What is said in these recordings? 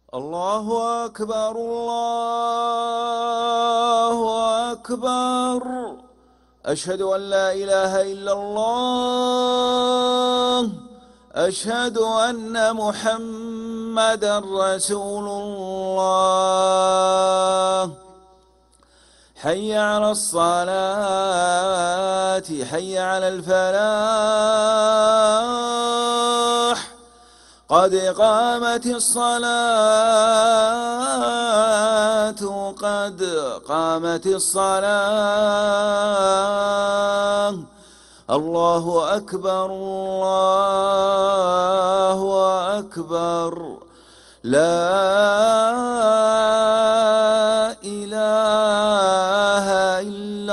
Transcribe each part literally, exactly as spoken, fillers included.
الله أكبر الله أكبر. أشهد أن لا إله إلا الله. أشهد أن محمدًا رسول الله. حي على الصلاة حي على الفلاح. قد قامت الصلاة قد قامت الصلاة. الله أكبر الله أكبر. لا إله إلا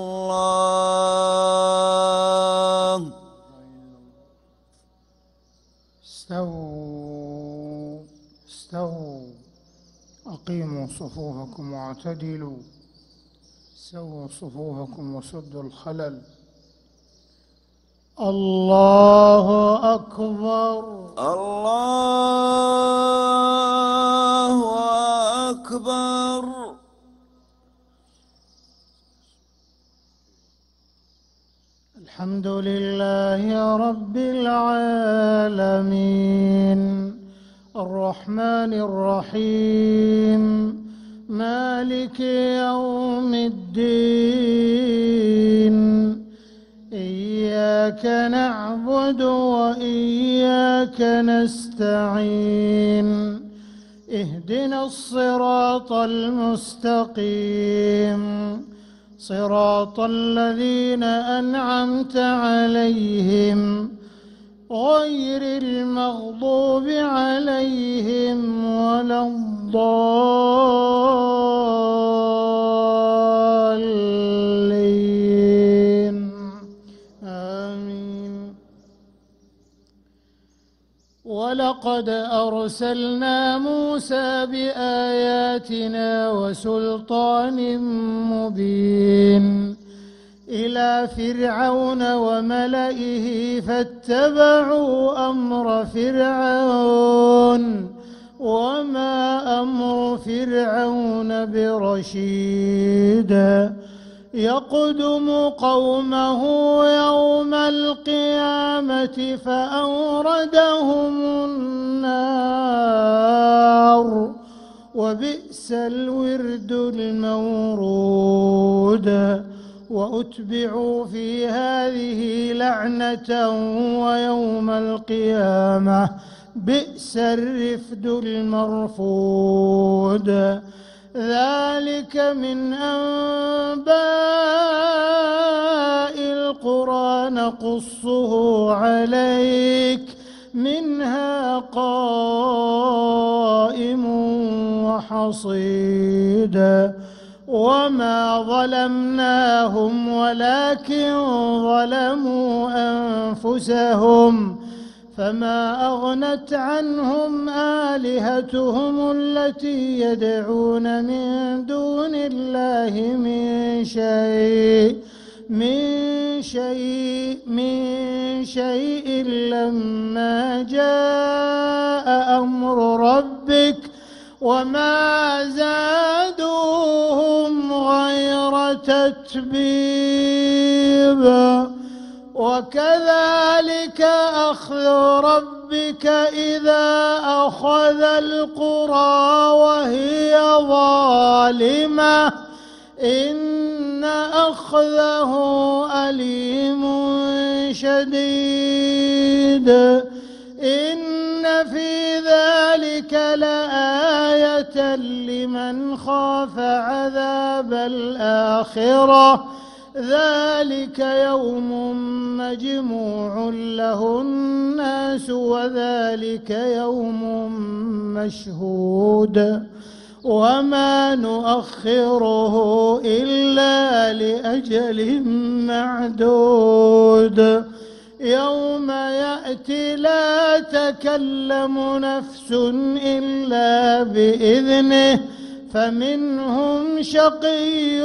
الله. استووا استووا أقيموا صفوفكم واعتدلوا. سووا صفوفكم وسدوا الخلل. الله أكبر الله أكبر. الحمد لله رب العالمين الرحمن الرحيم مالك يوم الدين. إياك نعبد وإياك نستعين. اهدنا الصراط المستقيم صراط الذين أنعمت عليهم غير المغضوب عليهم ولا الضالين آمين. ولقد أرسلنا موسى بآياتنا وسلطان مبين إلى فرعون وملئه فاتبعوا أمر فرعون وما أمر فرعون برشيد. يقدم قومه يوم القيامة فأوردهم النار وبئس الورد المورود. وأتبعوا في هذه لعنة ويوم القيامة بئس الرفد المرفود. ذلك من أنباء القرى نقصه عليك منها قائم وحصيد. وما ظلمناهم ولكن ظلموا أنفسهم فما أغنت عنهم آلهتهم التي يدعون من دون الله من شيء من شيء من شيء لما جاء أمر ربك وما زادوهم غير تتبيب. وكذلك أخذ ربك إذا أخذ القرى وهي ظالمة إن أخذه أليم شديد. إن في ذلك لآية لمن خاف عذاب الآخرة. ذلك يوم مجموع له الناس وذلك يوم مشهود. وما نؤخره إلا لأجل معدود. يوم يأتي لا تكلم نفس إلا بإذنه فمنهم شقي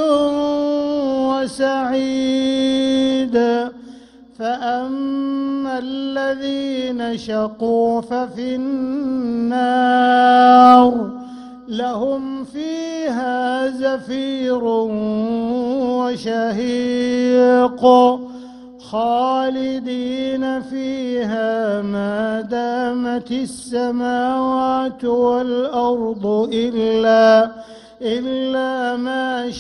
وسعيد. فأما الذين شقوا ففي النار لهم فيها زفير وشهيق خالدين فيها ما دامت السماوات والأرض إلا إلا ما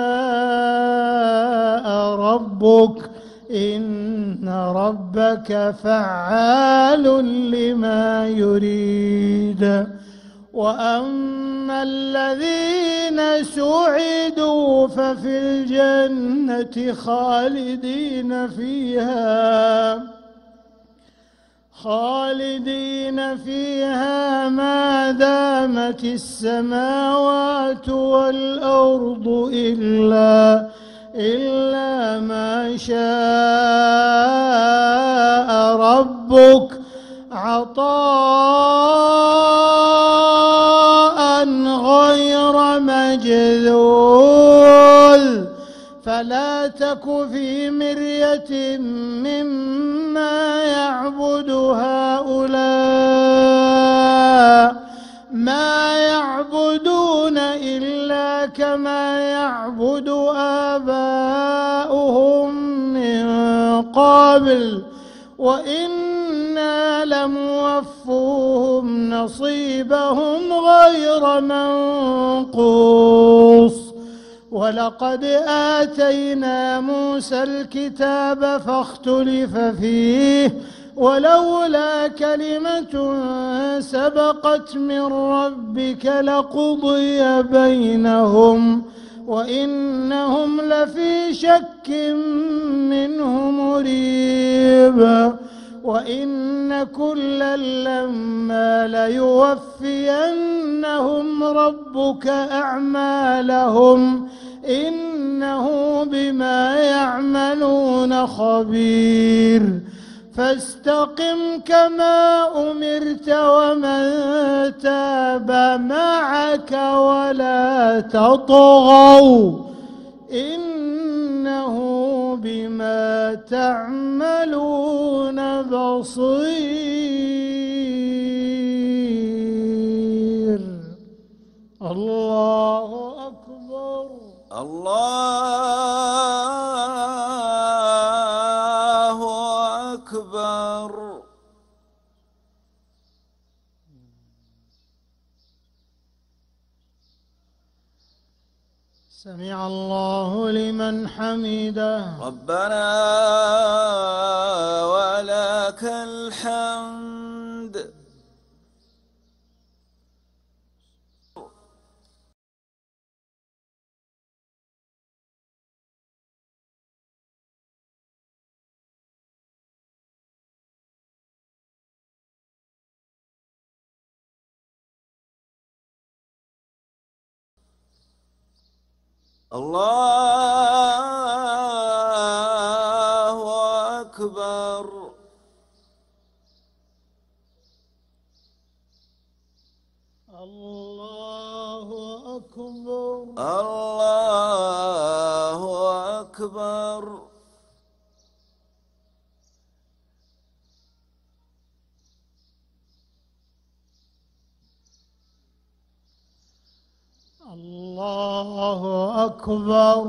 شاء ربك إن ربك فعال لما يريد. وأما الذين سعدوا ففي الجنة خالدين فيها خالدين فيها ما دامت السماوات والأرض إلا إلا ما شاء ربك عطاء غير مجذوذ. فلا تك في مرية مما يعبد هؤلاء ما يعبدون إلا كما يعبد آباؤهم من قبل وإنا لموفوهم نصيبهم غير منقوص. ولقد آتينا موسى الكتاب فاختلف فيه ولولا كلمة سبقت من ربك لقضي بينهم وإنهم لفي شك منه مريب. وإن كلا لما ليوفينهم ربك أعمالهم إنه بما يعملون خبير. فاستقم كما أمرت ومن تاب معك ولا تطغوا إنه بما تعملون بصير. الله أكبر. الله أكبر. سمع الله لمن حمده. ربنا ولك الحمد. الله أكبر. الله أكبر. الله أكبر. الله أكبر.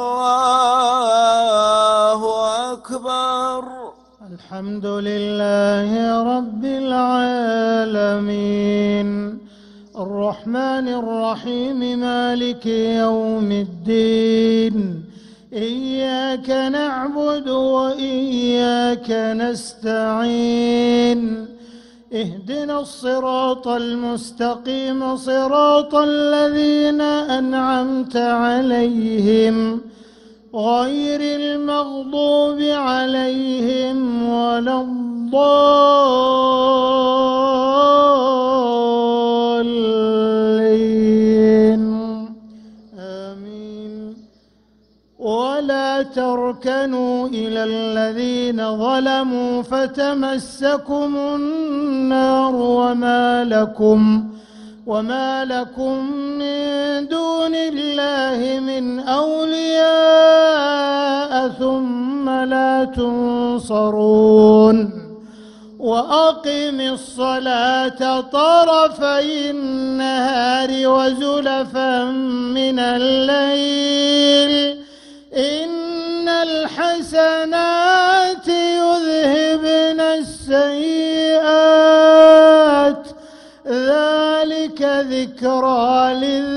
الله أكبر. الحمد لله رب العالمين الرحمن الرحيم مالك يوم الدين إياك نعبد وإياك نستعين اهدنا الصراط المستقيم صراط الذين أنعمت عليهم غير المغضوب عليهم ولا الضالين آمين. ولا تركنوا إلى الذين ظلموا فتمسكم النار وما لكم وما لكم من دون الله من أولياء ثم لا تنصرون. وأقم الصلاة طرفي النهار وزلفا من الليل إن الحسنات يذهبن السيئات ذلك ذكرى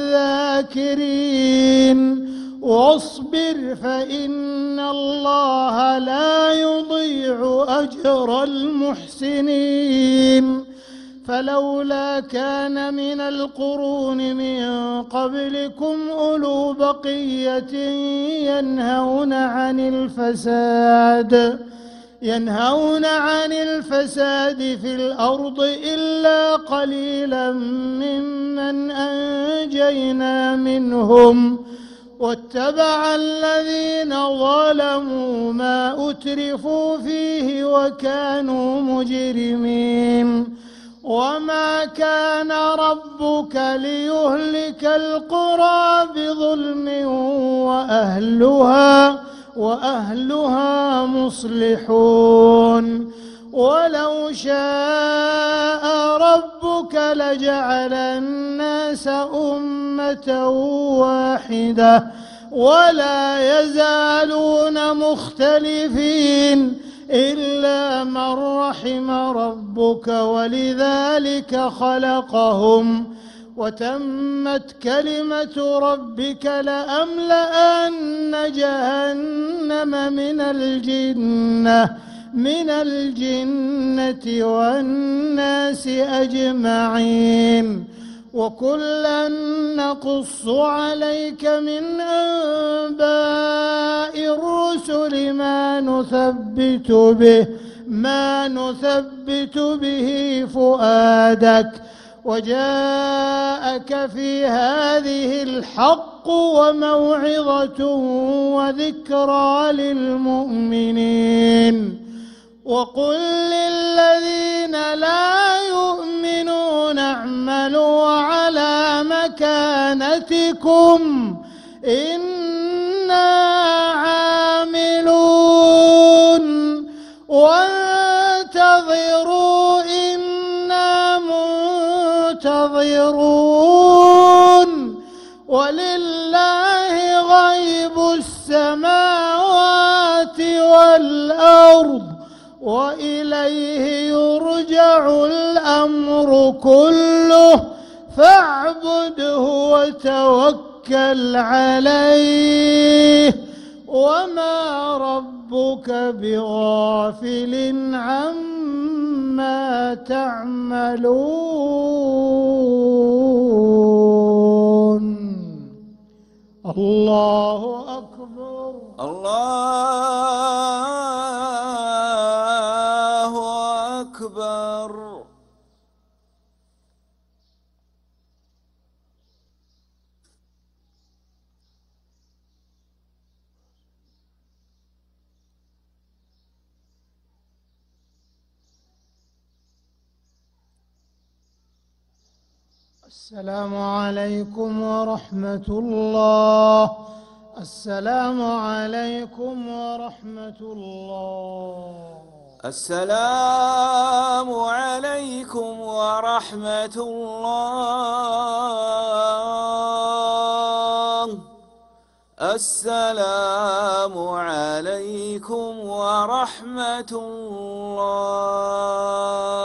للذاكرين واصبر فإن الله لا يضيع أجر المحسنين فلولا كان من القرون من قبلكم أولو بقية ينهون عن الفساد ينهون عن الفساد في الأرض إلا قليلا ممن أنجينا منهم واتبع الذين ظلموا ما أترفوا فيه وكانوا مجرمين وما كان ربك ليهلك القرى بظلم وأهلها وأهلها مصلحون ولو شاء ربك لجعل الناس أمة واحدة ولا يزالون مختلفين إلا من رحم ربك ولذلك خلقهم وتمت كلمة ربك لأملأن جهنم من الجنة من الجنة والناس أجمعين وكلا نقص عليك من أنباء الرسل ما نثبت به ما نثبت به فؤادك وجاءك في هذه الحق وموعظة وذكرى للمؤمنين وقل للذين لا يؤمنون اعملوا على مكانتكم إنا عاملون وانتظروا إنا منتظرون ولله غيب السماوات والأرض وإليه يرجع الأمر كله فاعبده وتوكل عليه وما ربك بغافل عما تعملون الله أكبر الله أكبر السلام عليكم ورحمة الله السلام عليكم ورحمة الله السلام عليكم ورحمة الله السلام عليكم ورحمة الله